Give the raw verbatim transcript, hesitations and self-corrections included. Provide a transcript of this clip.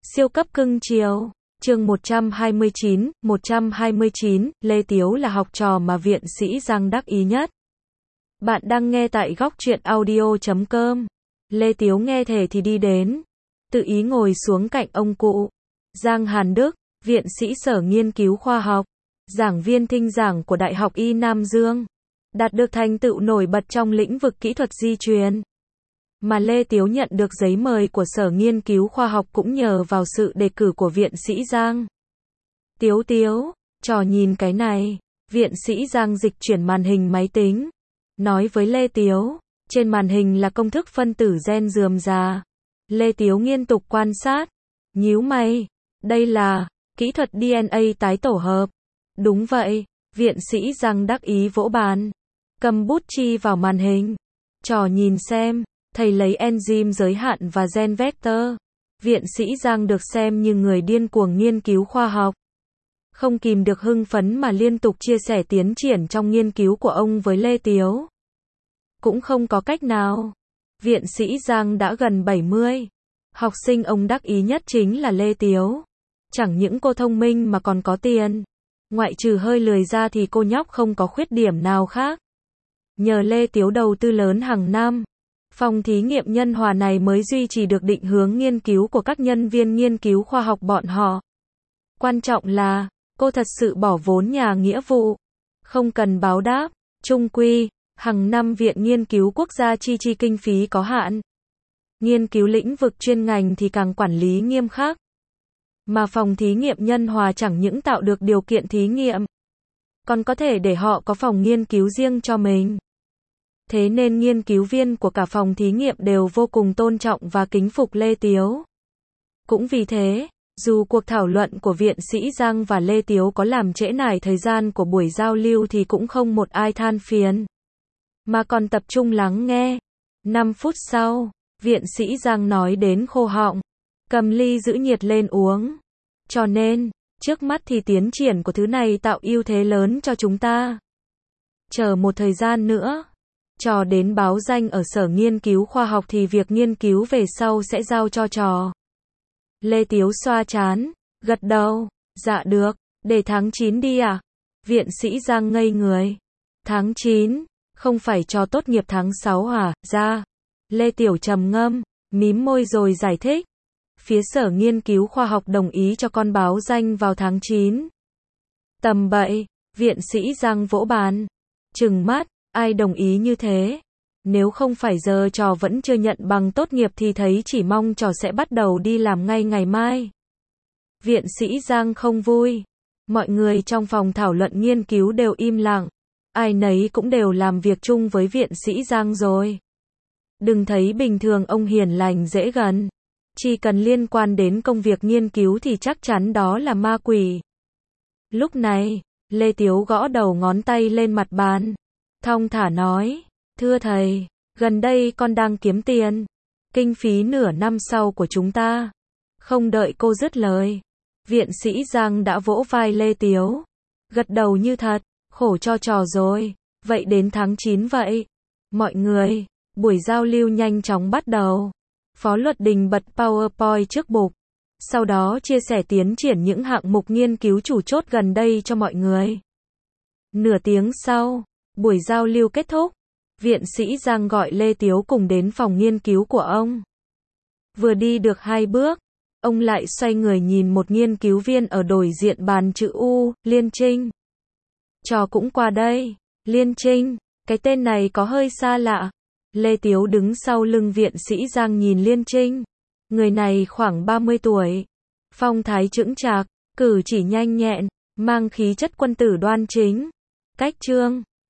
Siêu cấp cưng chiều. Chương một trăm hai mươi chín, một trăm hai mươi chín, Lê Tiếu là học trò mà viện sĩ Giang đắc ý nhất. Bạn đang nghe tại góc truyện audio chấm com. Lê Tiếu nghe thể thì đi đến, tự ý ngồi xuống cạnh ông cụ Giang Hàn Đức, viện sĩ Sở Nghiên cứu Khoa học, giảng viên thinh giảng của Đại học Y Nam Dương, đạt được thành tựu nổi bật trong lĩnh vực kỹ thuật di truyền. Mà Lê Tiếu nhận được giấy mời của Sở Nghiên cứu Khoa học cũng nhờ vào sự đề cử của viện sĩ Giang. Tiếu Tiếu, trò nhìn cái này. Viện sĩ Giang dịch chuyển màn hình máy tính, nói với Lê Tiếu, trên màn hình là công thức phân tử gen rườm rà. Lê Tiếu nghiêm túc quan sát, nhíu mày, đây là kỹ thuật đê en a tái tổ hợp. Đúng vậy, viện sĩ Giang đắc ý vỗ bàn, cầm bút chi vào màn hình. Trò nhìn xem, thầy lấy enzyme giới hạn và gen vector. Viện sĩ Giang được xem như người điên cuồng nghiên cứu khoa học. Không kìm được hưng phấn mà liên tục chia sẻ tiến triển trong nghiên cứu của ông với Lê Tiếu. Cũng không có cách nào. Viện sĩ Giang đã gần bảy mươi. Học sinh ông đắc ý nhất chính là Lê Tiếu. Chẳng những cô thông minh mà còn có tiền. Ngoại trừ hơi lười ra thì cô nhóc không có khuyết điểm nào khác. Nhờ Lê Tiếu đầu tư lớn hàng năm, phòng thí nghiệm nhân hòa này mới duy trì được định hướng nghiên cứu của các nhân viên nghiên cứu khoa học bọn họ. Quan trọng là, cô thật sự bỏ vốn nhà nghĩa vụ, không cần báo đáp. Chung quy, hàng năm Viện Nghiên cứu Quốc gia chi chi kinh phí có hạn. Nghiên cứu lĩnh vực chuyên ngành thì càng quản lý nghiêm khắc. Mà phòng thí nghiệm nhân hòa chẳng những tạo được điều kiện thí nghiệm, còn có thể để họ có phòng nghiên cứu riêng cho mình. Thế nên nghiên cứu viên của cả phòng thí nghiệm đều vô cùng tôn trọng và kính phục Lê Tiếu. Cũng vì thế, dù cuộc thảo luận của viện sĩ Giang và Lê Tiếu có làm trễ nải thời gian của buổi giao lưu thì cũng không một ai than phiền, mà còn tập trung lắng nghe. năm phút sau, viện sĩ Giang nói đến khô họng, cầm ly giữ nhiệt lên uống. Cho nên, trước mắt thì tiến triển của thứ này tạo ưu thế lớn cho chúng ta. Chờ một thời gian nữa, trò đến báo danh ở Sở Nghiên cứu Khoa học thì việc nghiên cứu về sau sẽ giao cho trò. Lê Tiếu xoa trán, gật đầu, dạ được, để tháng chín đi à? Viện sĩ Giang ngây người. Tháng chín, không phải trò tốt nghiệp tháng sáu à? Ra. Lê Tiểu trầm ngâm, mím môi rồi giải thích. Phía Sở Nghiên cứu Khoa học đồng ý cho con báo danh vào tháng chín. Tầm bậy, viện sĩ Giang vỗ bàn, trừng mắt, ai đồng ý như thế? Nếu không phải giờ trò vẫn chưa nhận bằng tốt nghiệp thì thấy chỉ mong trò sẽ bắt đầu đi làm ngay ngày mai. Viện sĩ Giang không vui. Mọi người trong phòng thảo luận nghiên cứu đều im lặng. Ai nấy cũng đều làm việc chung với viện sĩ Giang rồi. Đừng thấy bình thường ông hiền lành dễ gần. Chỉ cần liên quan đến công việc nghiên cứu thì chắc chắn đó là ma quỷ. Lúc này, Lê Tiếu gõ đầu ngón tay lên mặt bàn, thong thả nói, thưa thầy, gần đây con đang kiếm tiền, kinh phí nửa năm sau của chúng ta. Không đợi cô dứt lời, viện sĩ Giang đã vỗ vai Lê Tiếu, gật đầu như thật, khổ cho trò rồi, vậy đến tháng chín vậy. Mọi người, buổi giao lưu nhanh chóng bắt đầu. Phó Luật Đình bật PowerPoint trước bục, sau đó chia sẻ tiến triển những hạng mục nghiên cứu chủ chốt gần đây cho mọi người. Nửa tiếng sau, buổi giao lưu kết thúc, viện sĩ Giang gọi Lê Tiếu cùng đến phòng nghiên cứu của ông. Vừa đi được hai bước, ông lại xoay người nhìn một nghiên cứu viên ở đối diện bàn chữ U, Liên Trinh. Trò cũng qua đây. Liên Trinh, cái tên này có hơi xa lạ. Lê Tiếu đứng sau lưng viện sĩ Giang nhìn Liên Trinh. Người này khoảng ba mươi tuổi. Phong thái chững chạc, cử chỉ nhanh nhẹn, mang khí chất quân tử đoan chính. Cách trương,